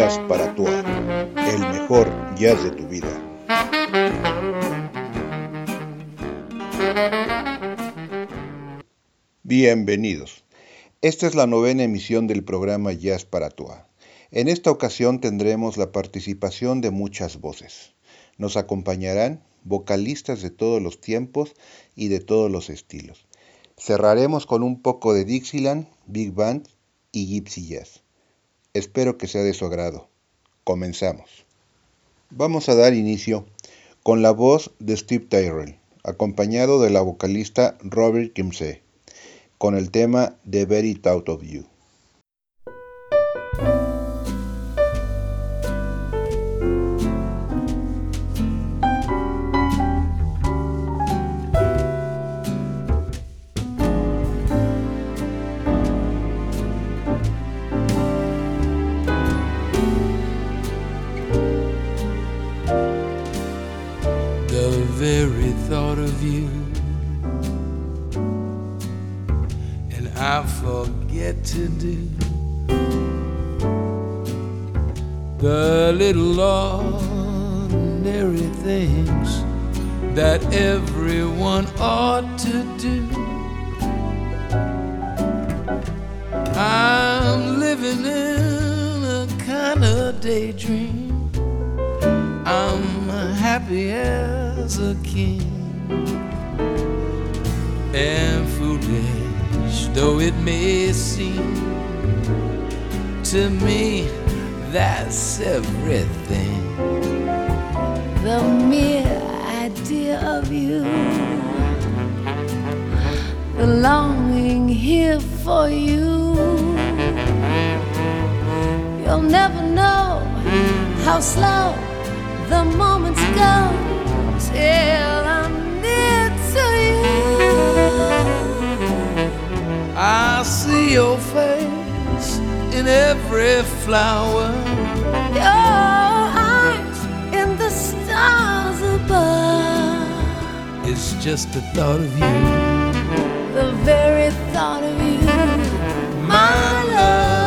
Jazz para Tua, el mejor jazz de tu vida. Bienvenidos. Esta es la 9ª emisión del programa Jazz para Tua. En esta ocasión tendremos la participación de muchas voces. Nos acompañarán vocalistas de todos los tiempos y de todos los estilos. Cerraremos con un poco de Dixieland, Big Band y Gypsy Jazz. Espero que sea de su agrado. Comenzamos. Vamos a dar inicio con la voz de Steve Tyrrell, acompañado de la vocalista Robert Kimsey, con el tema The Very Thought of You. To do the little ordinary things that everyone ought to do. I'm living in a kind of daydream. I'm happy as a king, and foolish though it may seem to me, that's everything. The mere idea of you, the longing here for you. You'll never know how slow the moments go till I'm near to you. I see your face in every flower, your eyes in the stars above. It's just the thought of you, the very thought of you, my love.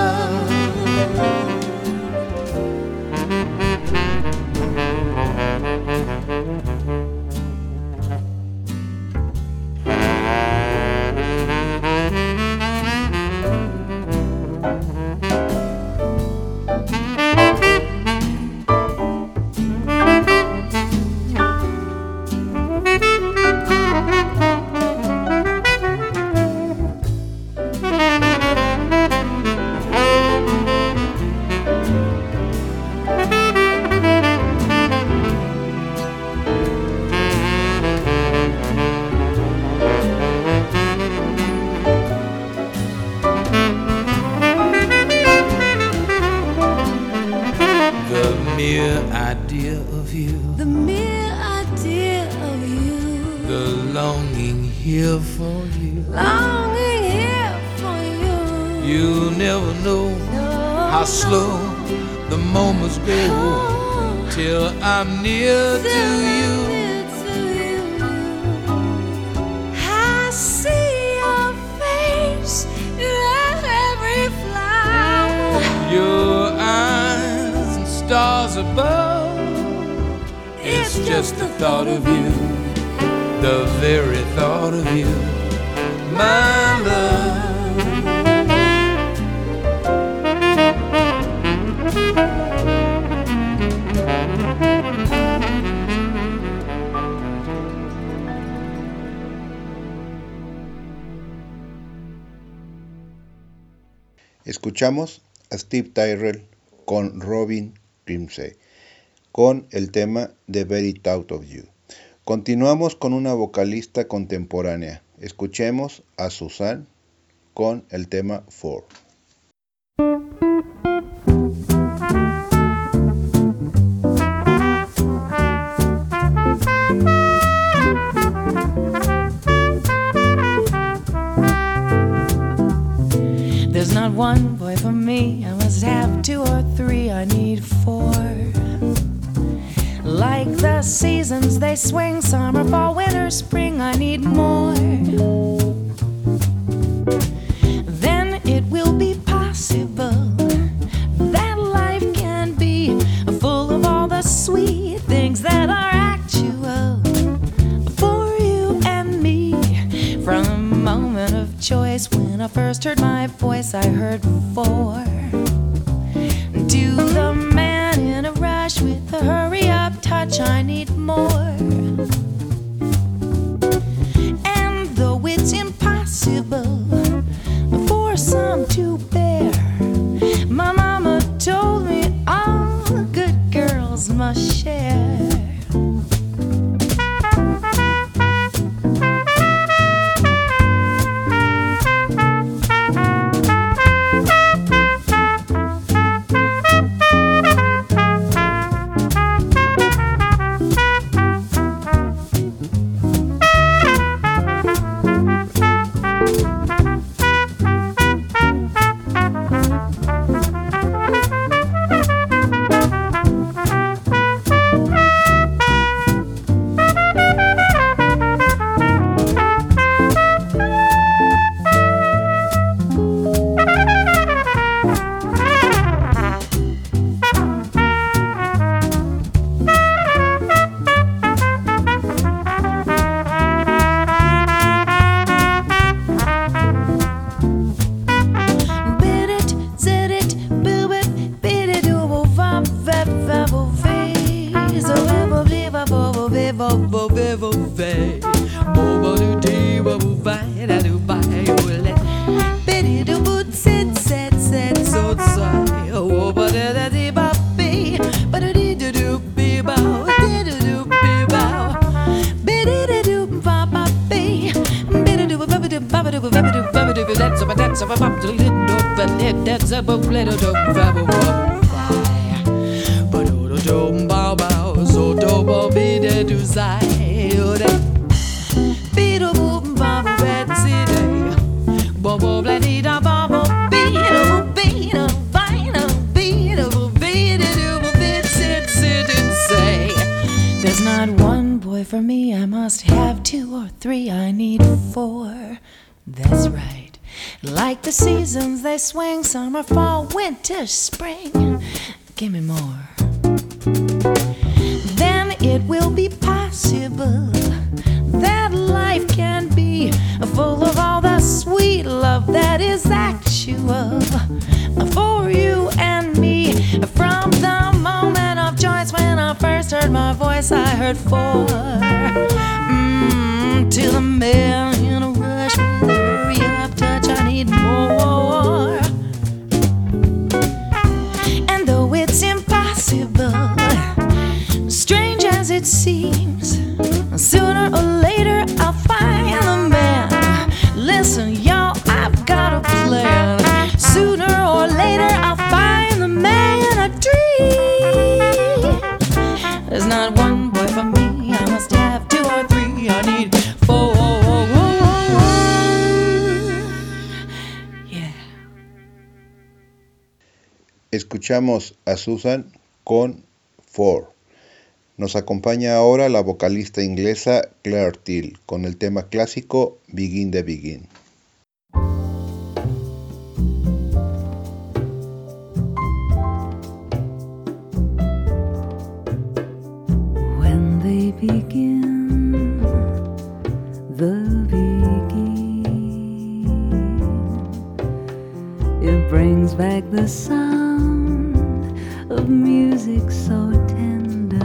I'm near to you. I see your face in every flower, your eyes and stars above. It's just the thought of you, the very thought of you, my love. Escuchamos a Steve Tyrrell con Robin Kimsey con el tema The Very Thought of You. Continuamos con una vocalista contemporánea. Escuchemos a Suzanne con el tema Four. There's not one boy for me, I must have 2 or 3, I need 4. Like the seasons, they swing, summer, fall, winter, spring, I need more. Then it will be possible that life can my share. There's not one boy for me, I must have 2 or 3, I need 4. That's right. Like the seasons they swing, summer, fall, winter, spring. Give me more. Then it will be possible that life can be full of all the sweet love that is actual for you and me. From the moment of choice when I first heard my voice, I heard 4. Till the mail in a rush with a hurry up touch, I need more. And though it's impossible, strange as it seems, sooner or later I'll find the man. Listen, y'all, I've got a plan. Sooner or later I'll find the man I dream. There's not one boy for me, I must have 2 or 3, I need 4. Yeah. Escuchamos a Susan con 4. Nos acompaña ahora la vocalista inglesa Claire Teal con el tema clásico Begin the Begin. When they begin, the begin, it brings back the sound of music so tender.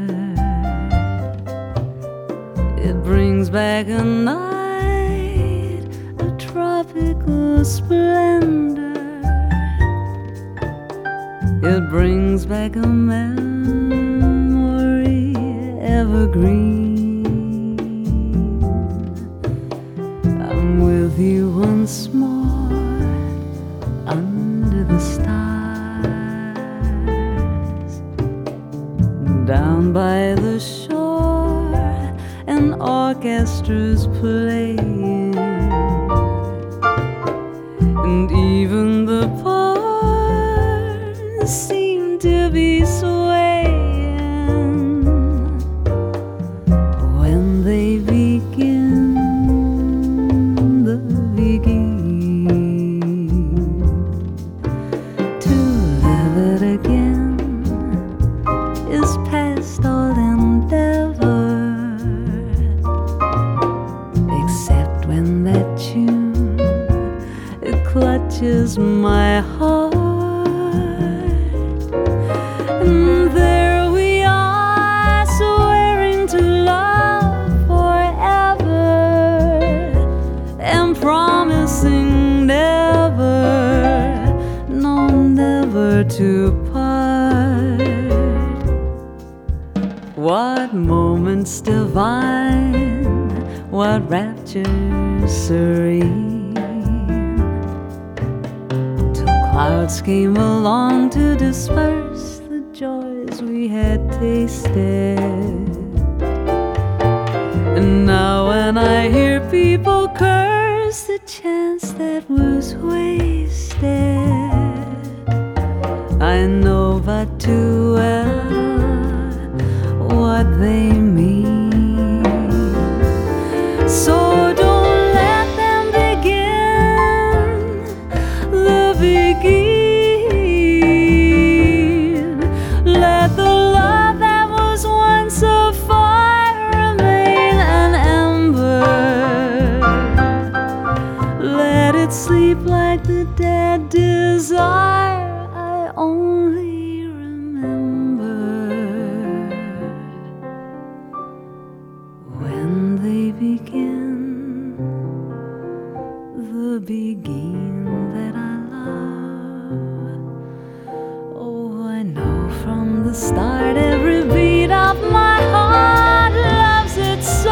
It brings back a night of tropical splendor. It brings back a memory evergreen. I'm with you once more under the stars, down by the shore, an orchestra's playing, and even the parts seem to be swaying when they begin the begin. To live it again is past all endeavor, except when that tune it clutches my heart. And there we are, swearing to love forever and promising never, no, never to part. What moments divine, what rapture serene, till clouds came along to disperse the joys we had tasted. And now when I hear people curse the chance that was wasted, I know but too well what they mean. So don't let them begin the begin. Let the love that was once a fire remain an ember. Let it sleep like the dead desire I only remember. When they begin, the begin that I love. Oh, I know from the start every beat of my heart loves it so.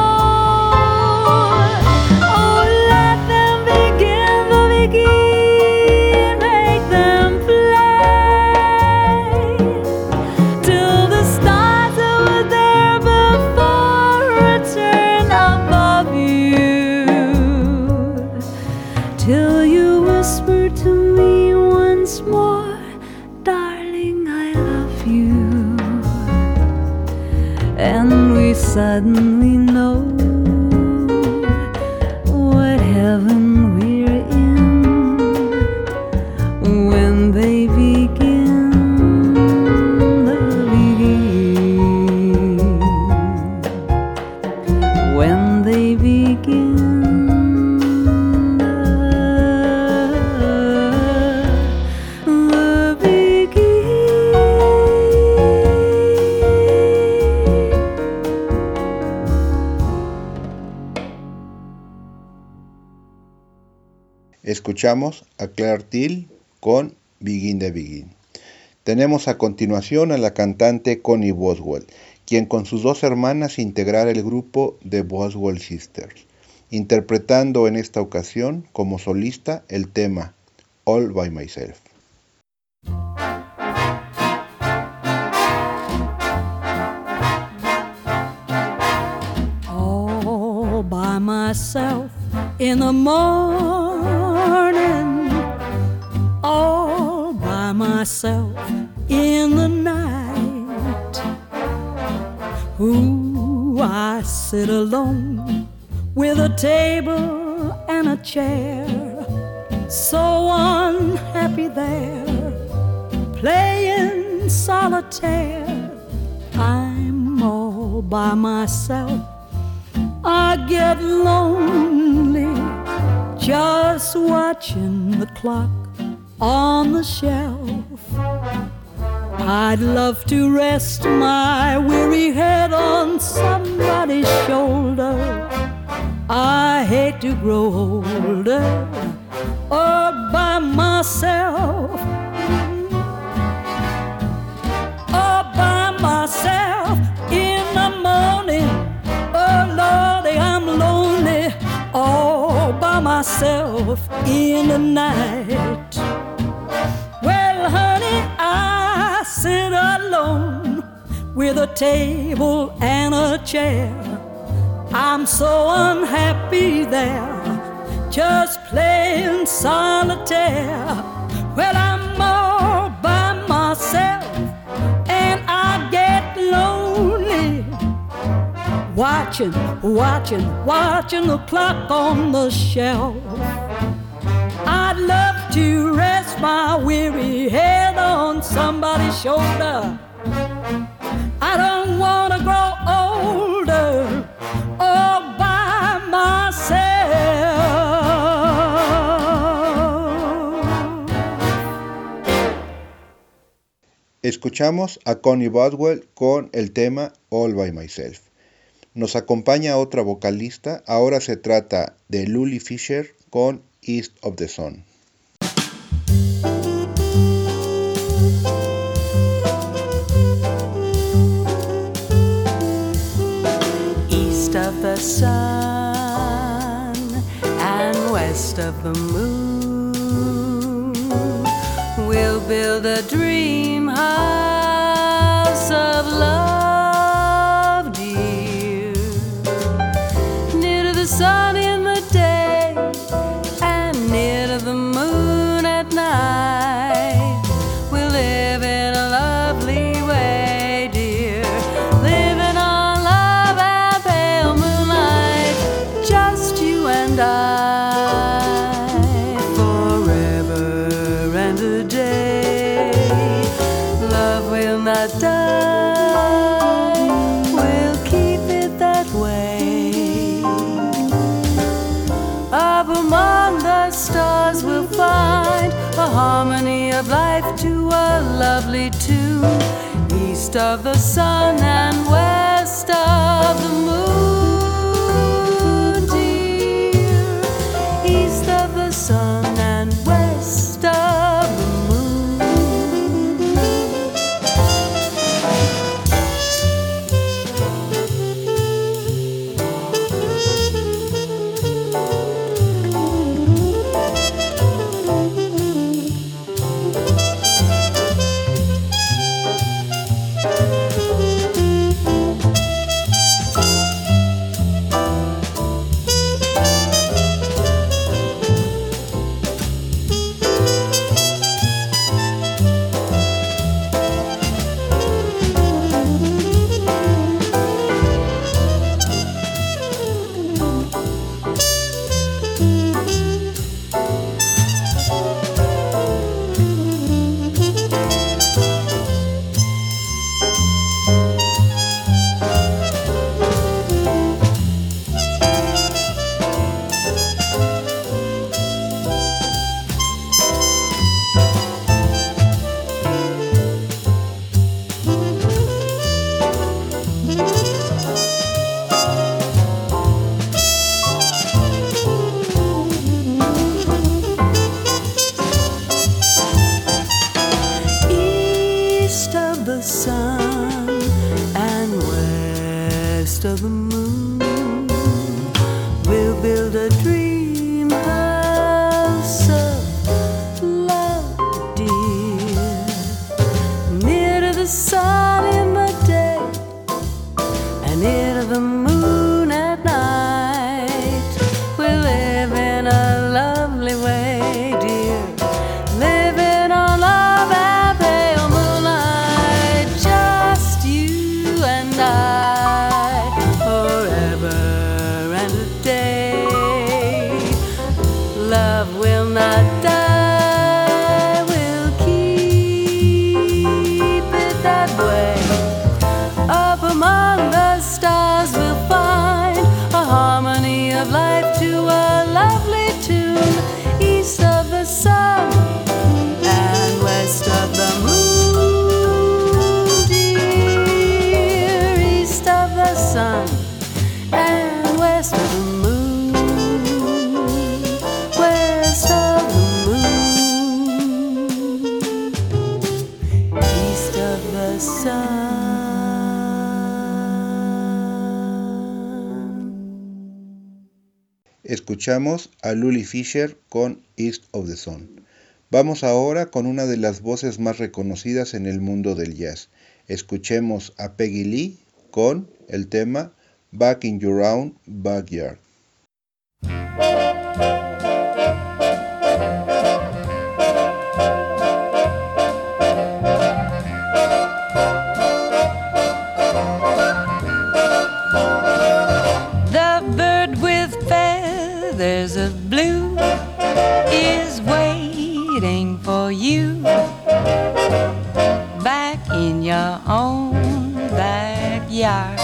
Oh, let them begin the begin, make them play till the stars that were there before return above you, till you whisper to me once more, darling, I love you. And we suddenly know what heaven we're in when they begin the begin. When they begin the begin. Escuchamos a Claire Till con Begin the Begin. Tenemos a continuación a la cantante Connie Boswell, quien con sus dos hermanas integrara el grupo The Boswell Sisters, interpretando en esta ocasión como solista el tema All by Myself. All by myself in the morning, all by myself in the night. Ooh, I sit alone with a table and a chair, so unhappy there, playing solitaire. I'm all by myself, I get lonely just watching the clock on the shelf. I'd love to rest my weary head on somebody's shoulder. I hate to grow older all by myself, all by myself in the morning. Oh Lordy, I'm lonely all by myself in the night. Well, honey, I sit alone with a table and a chair. I'm so unhappy there, just playing solitaire. Well, I'm all by myself and I get lonely, watching the clock on the shelf. I'd love to rest my weary head on somebody's shoulder. I don't want to grow older all by myself. Escuchamos a Connie Boswell con el tema All by Myself. Nos acompaña otra vocalista, ahora se trata de Luli Fisher con East of the Sun. the sun and west of the moon, we'll build a dream house of love, dear, near to the sun in the day and near to the moon at night. We'll live in a lovely way, dear, living on love and pale moonlight, just you and I, forever and a day. Love will not die, we'll keep it that way. Up among the stars we'll find a harmony of life to a lovely tune, east of the sun and west of the moon, dear, east of the sun and west of the moon. East of the sun and west of the moon, we'll build a dream house of love, dear, near to the sun in the day and near to the moon at night. We'll live in a lovely way, dear, living on love and pale moonlight, just you and I, forever and a day. Love will not die, we'll keep it that way. Up among the stars we'll find a harmony of life to a lovely tune, east of the sun and west of the moon, dear, east of the sun and west of the moon, west of the moon, east of the sun. Escuchamos a Luli Fisher con East of the Sun. Vamos ahora con una de las voces más reconocidas en el mundo del jazz. Escuchemos a Peggy Lee con el tema Back in Your Own Backyard. The bird with feathers of blue is waiting for you back in your own backyard.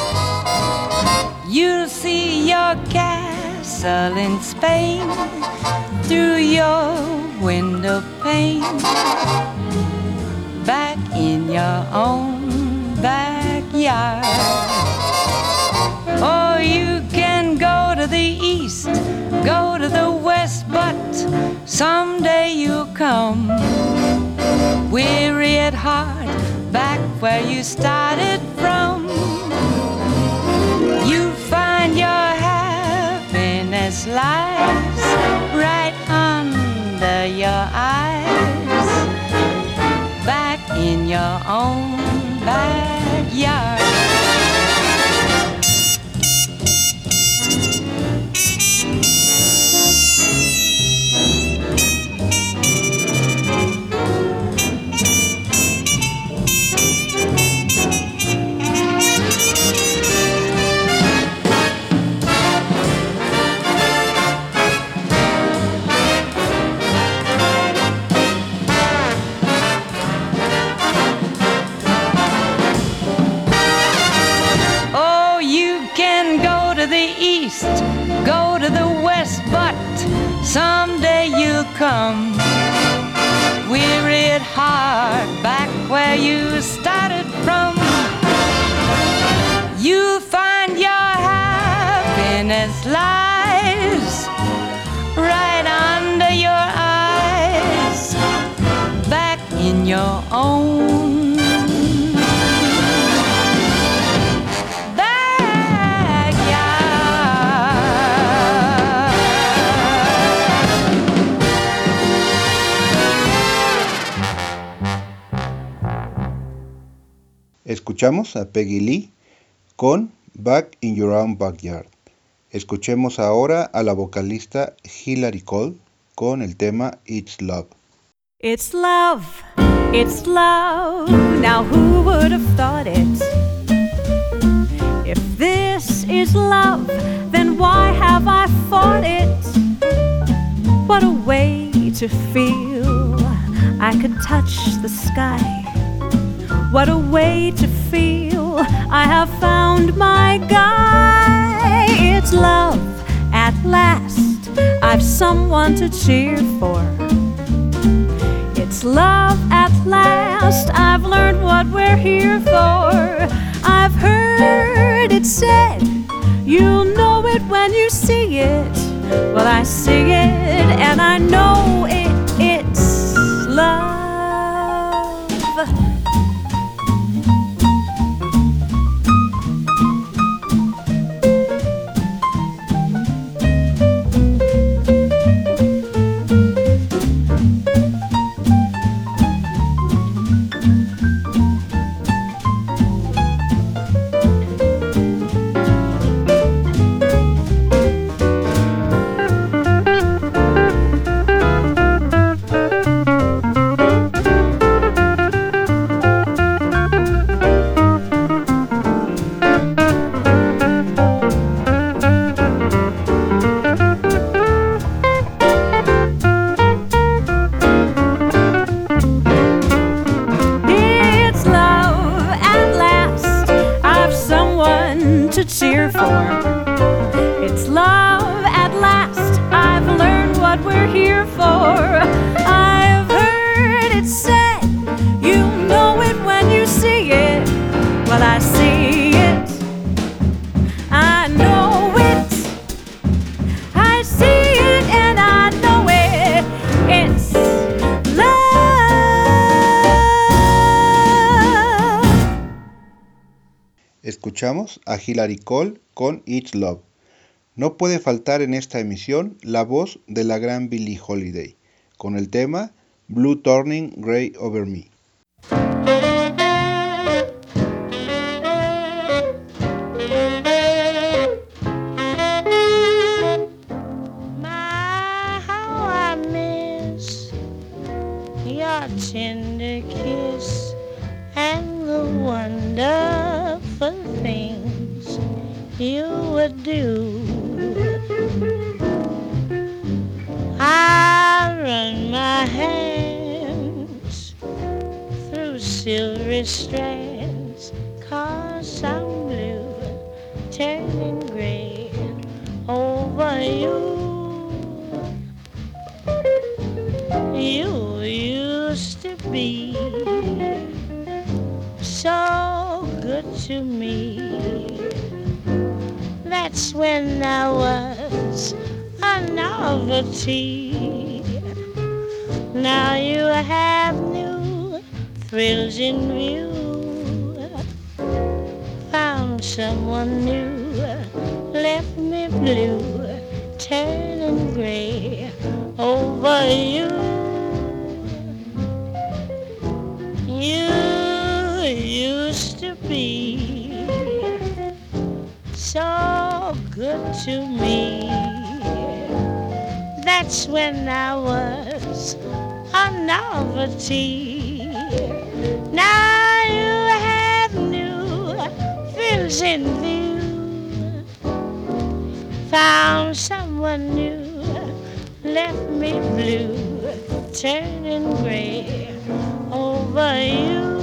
You'll see your castle in Spain through your window pane, back in your own backyard. Or you can go to the east, go to the west, but someday you'll come weary at heart, back where you started from. You find your your own backyard. Go to the west, but someday you'll come. Weary at heart, back where you started from. You'll find your happiness lies right under your eyes, back in your own. Escuchamos a Peggy Lee con Back in Your Own Backyard. Escuchemos ahora a la vocalista Hilary Cole con el tema It's Love. It's love, it's love. Now who would have thought it? If this is love, then why have I fought it? What a way to feel I could touch the sky. What a way to feel I have found my guy. It's love at last, I've someone to cheer for. It's love at last, I've learned what we're here for. I've heard it said, you'll know it when you see it. Well, I see it and I know it's love. Escuchamos a Hilary Cole con It's Love. No puede faltar en esta emisión la voz de la gran Billie Holiday, con el tema Blue Turning Gray Over Me. My, how I miss your tender kiss and the wonderful things you would do. I run my hands through silvery strands, 'cause I'm blue, turning gray over you. You used to be so good to me. That's when I was a novelty. Now you have new thrills in view. Found someone new, left me blue, turning gray over you. You used to be so good to me. That's when I was a novelty. Now you have new friends in view. Found someone new, left me blue, turning gray over you.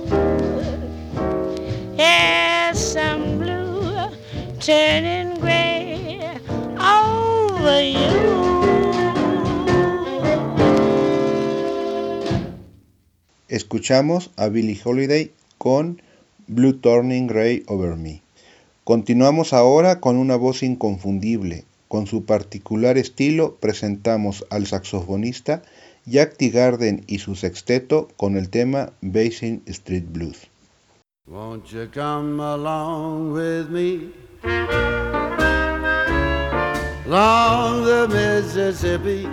Yes, I'm blue, turning gray over you. Escuchamos a Billie Holiday con Blue Turning Gray Over Me. Continuamos ahora con una voz inconfundible. Con su particular estilo presentamos al saxofonista Jack Teagarden y su sexteto con el tema Basin Street Blues. Won't you come along with me along the Mississippi?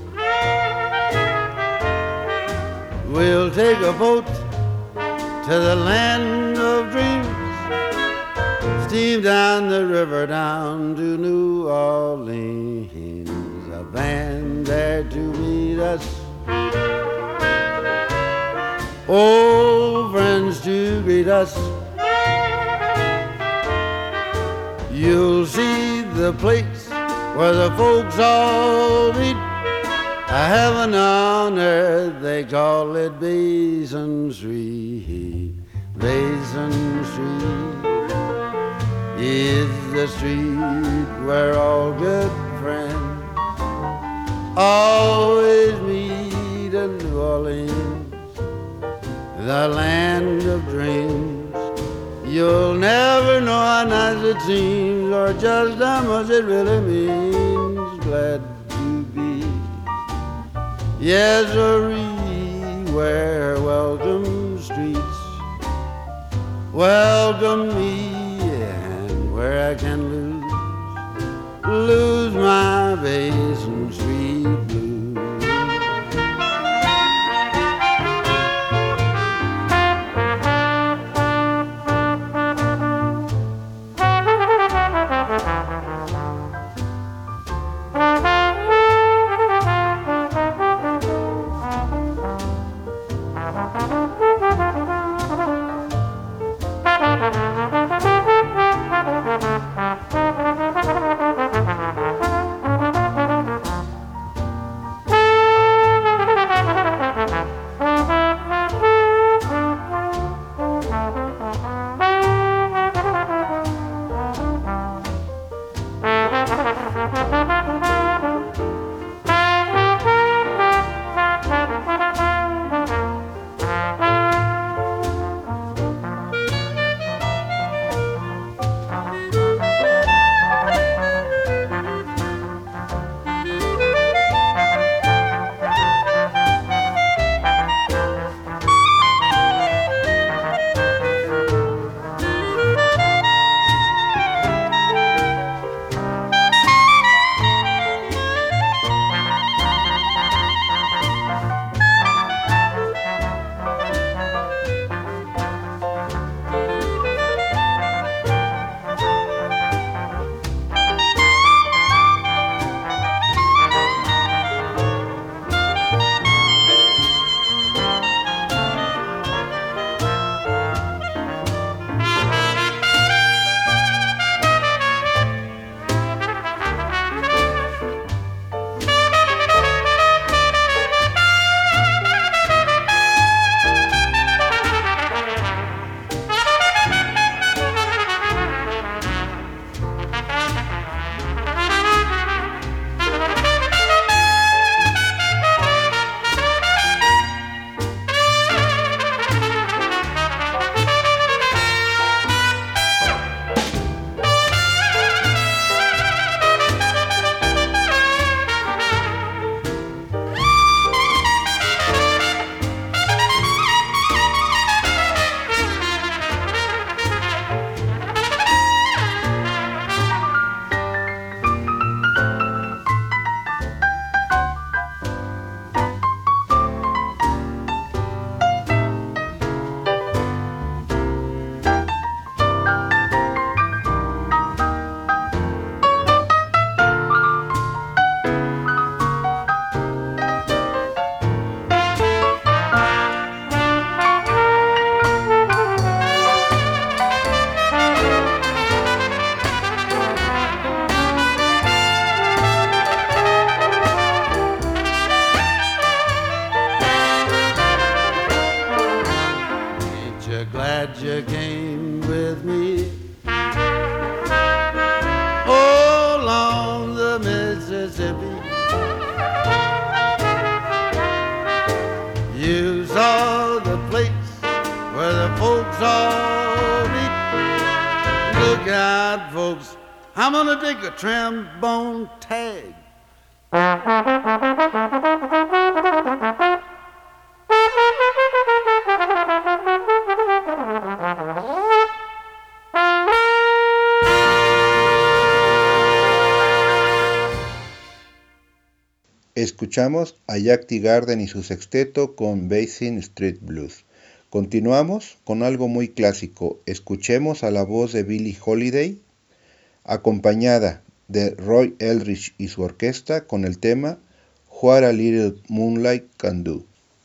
We'll take a boat to the land of dreams, steam down the river down to New Orleans, a band there to meet us, old friends to greet us. You'll see the place where the folks all meet, a heaven on earth, they call it Basin Street. Basin Street is the street where all good friends always meet in New Orleans, the land of dreams. You'll never know how nice it seems or just how much it really means. Glad to be, yes, where welcome streets welcome me, and where I can lose my Basin Street blues. came with me. Oh, along the Mississippi, you saw the place where the folks all meet. Look out, folks, I'm gonna take a trombone tag. Escuchamos a Jack Teagarden y su sexteto con Basin Street Blues. Continuamos con algo muy clásico. Escuchemos a la voz de Billie Holiday, acompañada de Roy Eldridge y su orquesta con el tema What a Little Moonlight Can Do.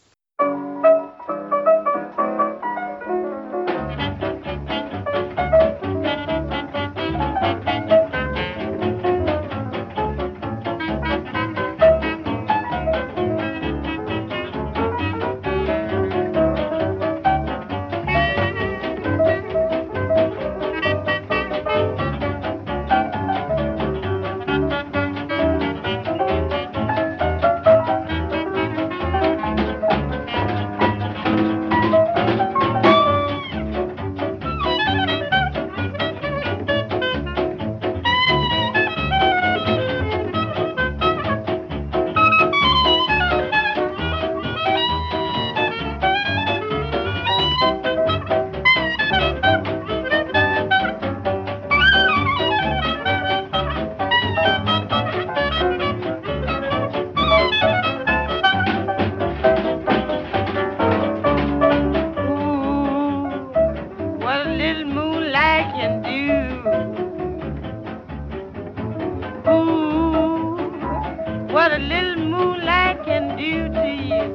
What a little moonlight can do to you.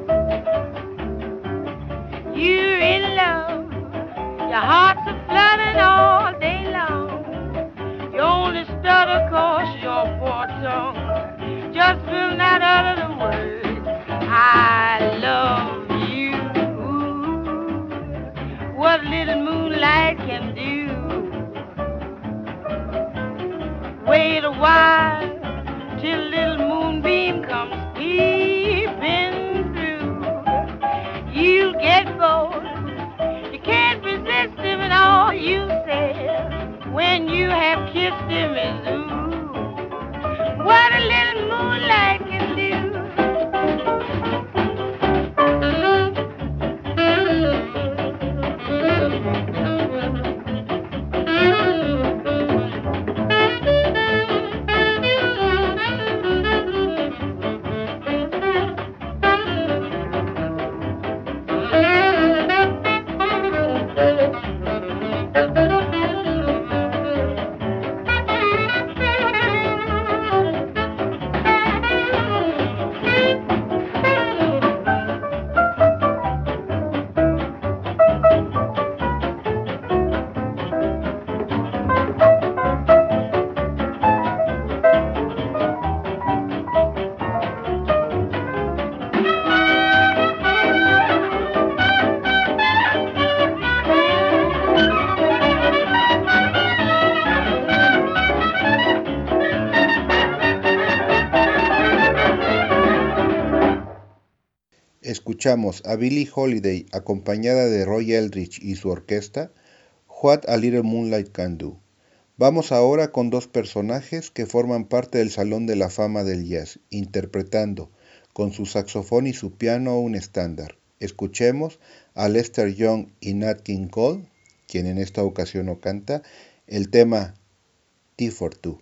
You're in love, your heart's a flooding all day long. You only stutter 'cause your poor tongue just will not utter the words, I love you. What a little moonlight can do. Wait a while till little moonbeam comes peeping through. You'll get bored, you can't resist him, and all you say when you have kissed him is ooh. What a little moonlight can do. Escuchamos a Billie Holiday acompañada de Roy Eldridge y su orquesta, What a Little Moonlight Can Do. Vamos ahora con dos personajes que forman parte del Salón de la Fama del Jazz, interpretando con su saxofón y su piano un estándar. Escuchemos a Lester Young y Nat King Cole, quien en esta ocasión no canta, el tema Tea for Two.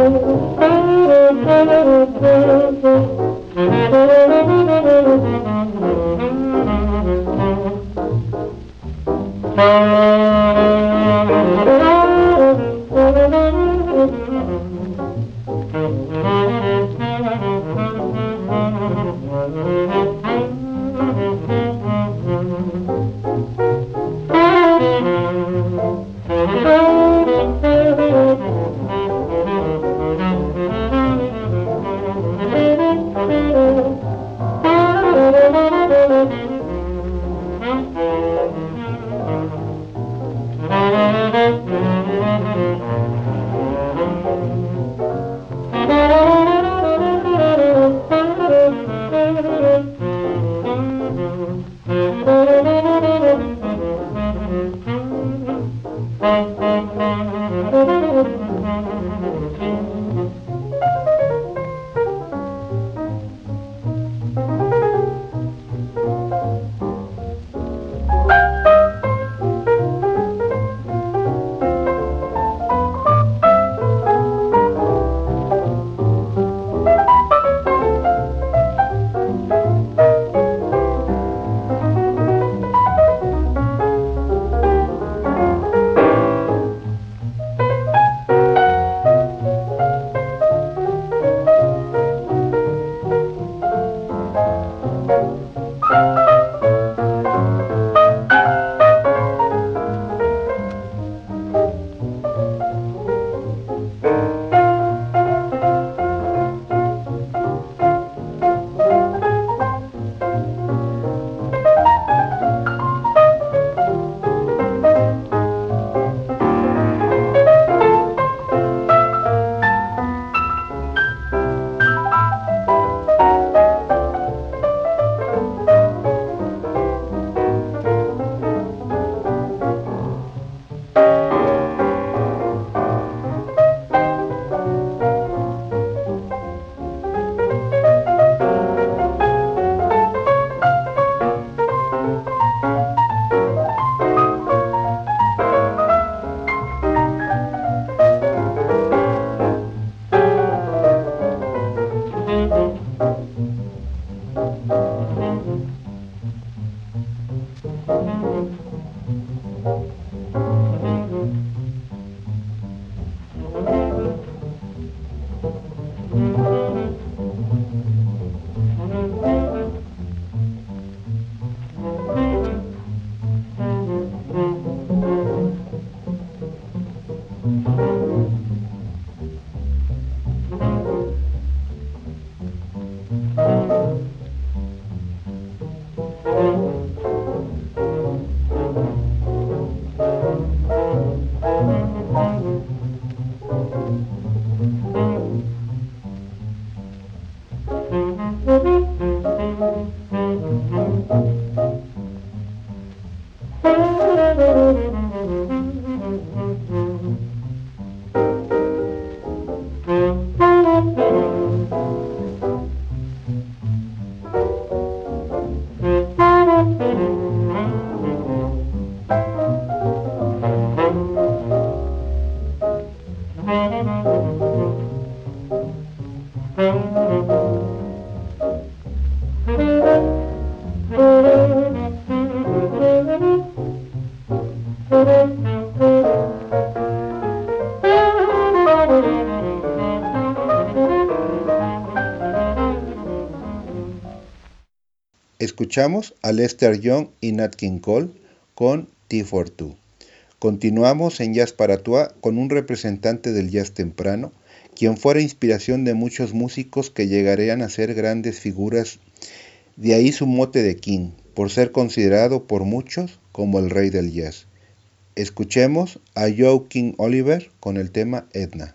Escuchamos a Lester Young y Nat King Cole con Tea for Two. Continuamos en Jazz para Tua con un representante del jazz temprano, quien fuera inspiración de muchos músicos que llegarían a ser grandes figuras. De ahí su mote de King, por ser considerado por muchos como el rey del jazz. Escuchemos a Joe King Oliver con el tema Edna.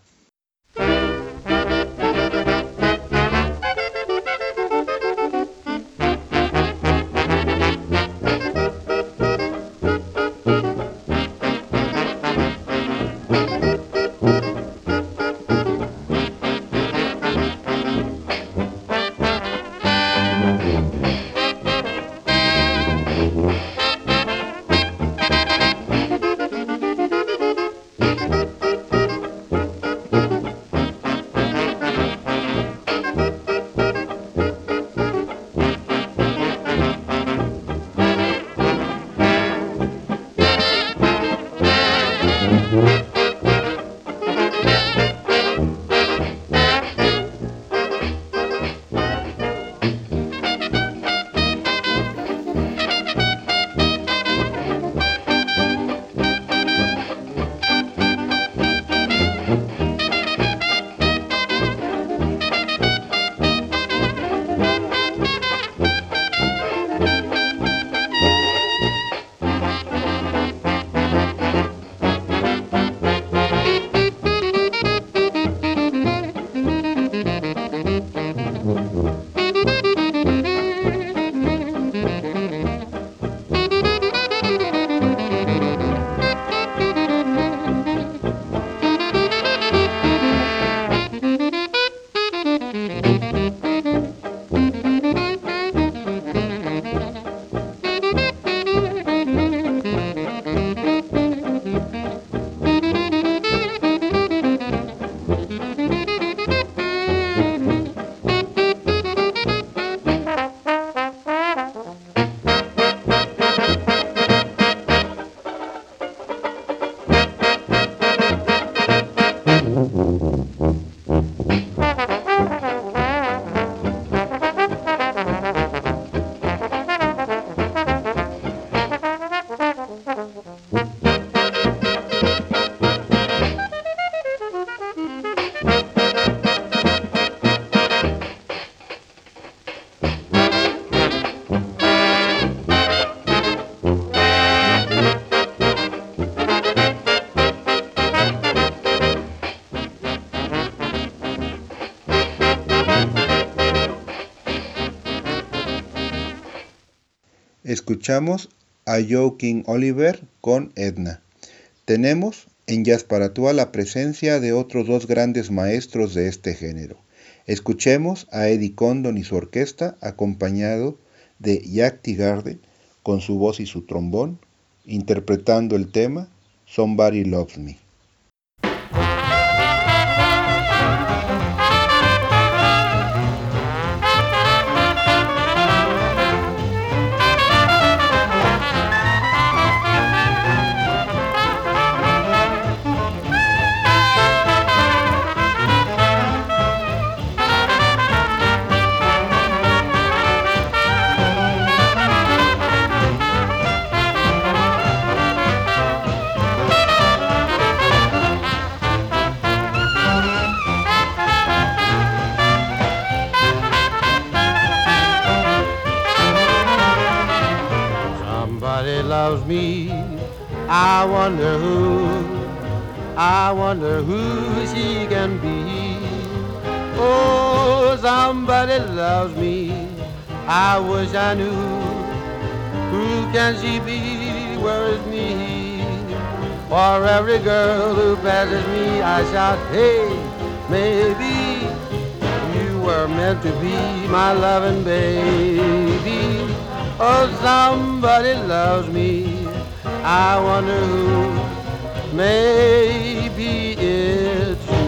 Escuchamos a Joe King Oliver con Edna. Tenemos en Jazz para Tua la presencia de otros dos grandes maestros de este género. Escuchemos a Eddie Condon y su orquesta, acompañado de Jack Teagarden con su voz y su trombón, interpretando el tema Somebody Loves Me. Loves me, I wonder who she can be. Oh, somebody loves me, I wish I knew. Who can she be, where is me? For every girl who passes me, I shout, hey, maybe you were meant to be my loving baby. Oh, somebody loves me, I wonder who, maybe it's you.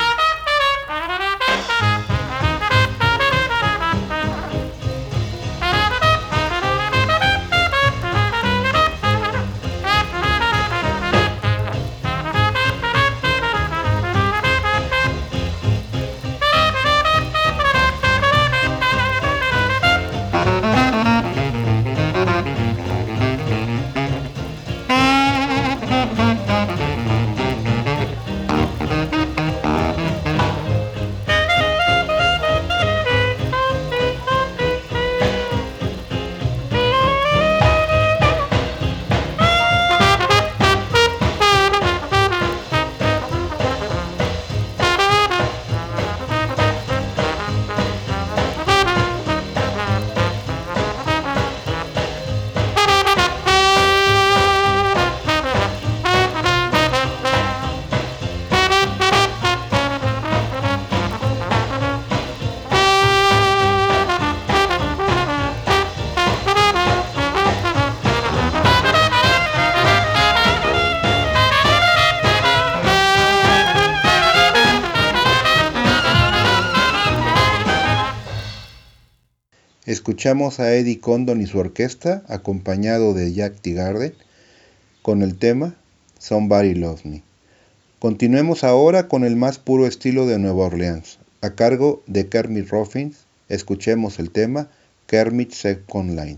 Escuchamos a Eddie Condon y su orquesta, acompañado de Jack Teagarden, con el tema Somebody Loves Me. Continuemos ahora con el más puro estilo de Nueva Orleans. A cargo de Kermit Ruffins, escuchemos el tema Kermit's Second Line.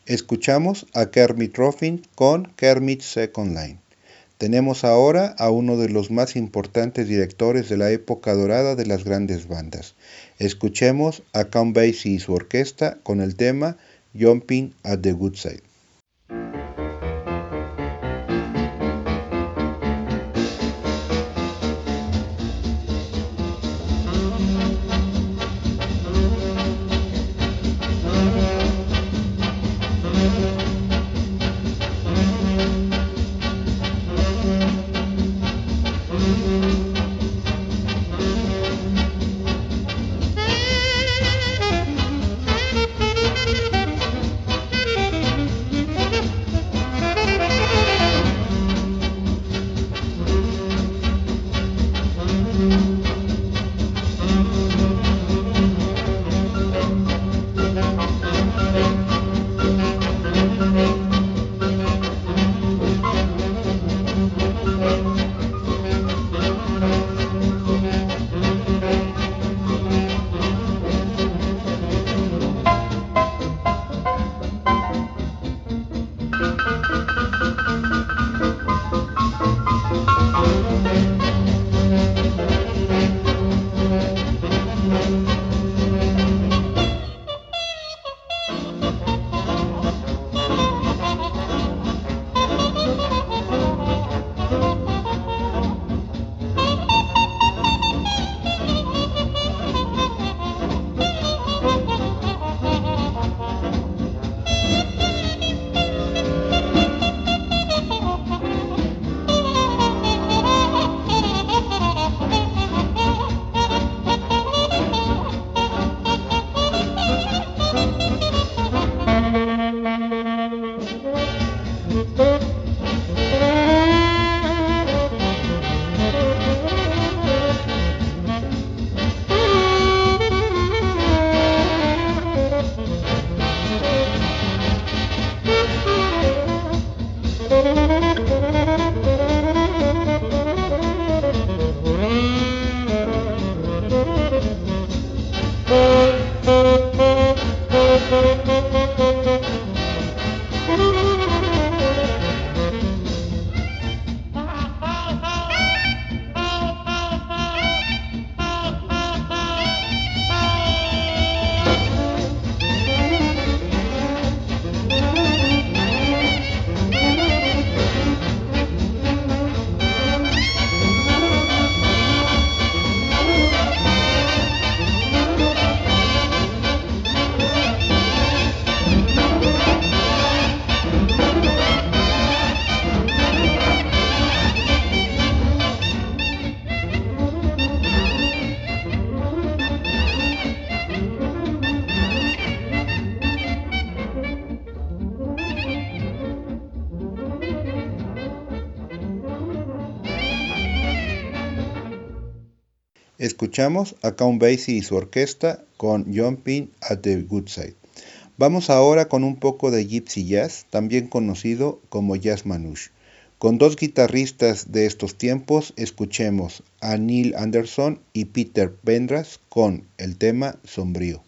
Escuchamos a Kermit Ruffin con Kermit's Second Line. Tenemos ahora a uno de los más importantes directores de la época dorada de las grandes bandas. Escuchemos a Count Basie y su orquesta con el tema Jumping at the Woodside. Escuchamos a Count Basie y su orquesta con Jumping at the Woodside. Vamos ahora con un poco de Gypsy Jazz, también conocido como Jazz Manouche. Con dos guitarristas de estos tiempos, escuchemos a Neil Anderson y Peter Pendergrass con el tema Sombrío.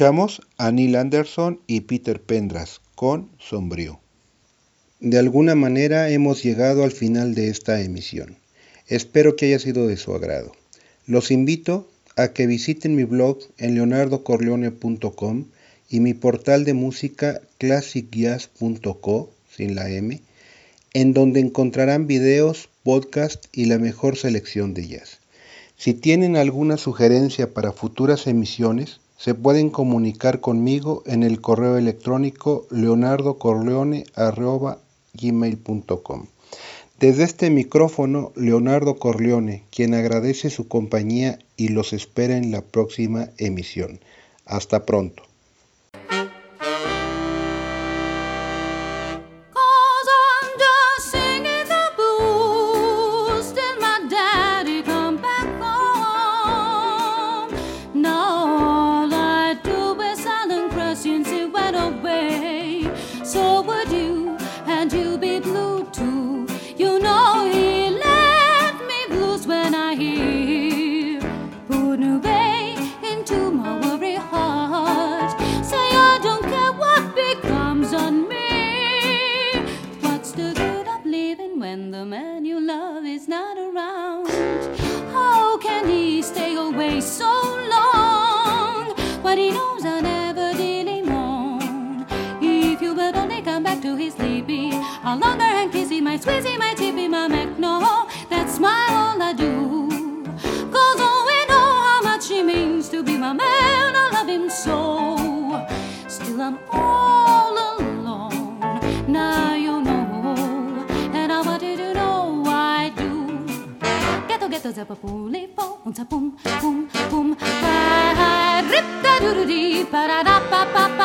Escuchamos a Neil Anderson y Peter Pendras con Sombrío. De alguna manera hemos llegado al final de esta emisión. Espero que haya sido de su agrado. Los invito a que visiten mi blog en leonardocorleone.com y mi portal de música classicjazz.co, sin la M, en donde encontrarán videos, podcast y la mejor selección de jazz. Si tienen alguna sugerencia para futuras emisiones, se pueden comunicar conmigo en el correo electrónico leonardocorleone@gmail.com. Desde este micrófono, Leonardo Corleone, quien agradece su compañía y los espera en la próxima emisión. Hasta pronto. I'll love her and kiss him, my squeezy, my tippy, my mac. No, that's my all I do. Cause oh, we know how much he means to be my man. I love him so. Still I'm all alone. Now you know, and I want you to know I do. Ghetto, zappa, puli, po, unza, pum, pum, pum. Rip, da, doo, doo, dee, pa, da, da, pa, pa, pa.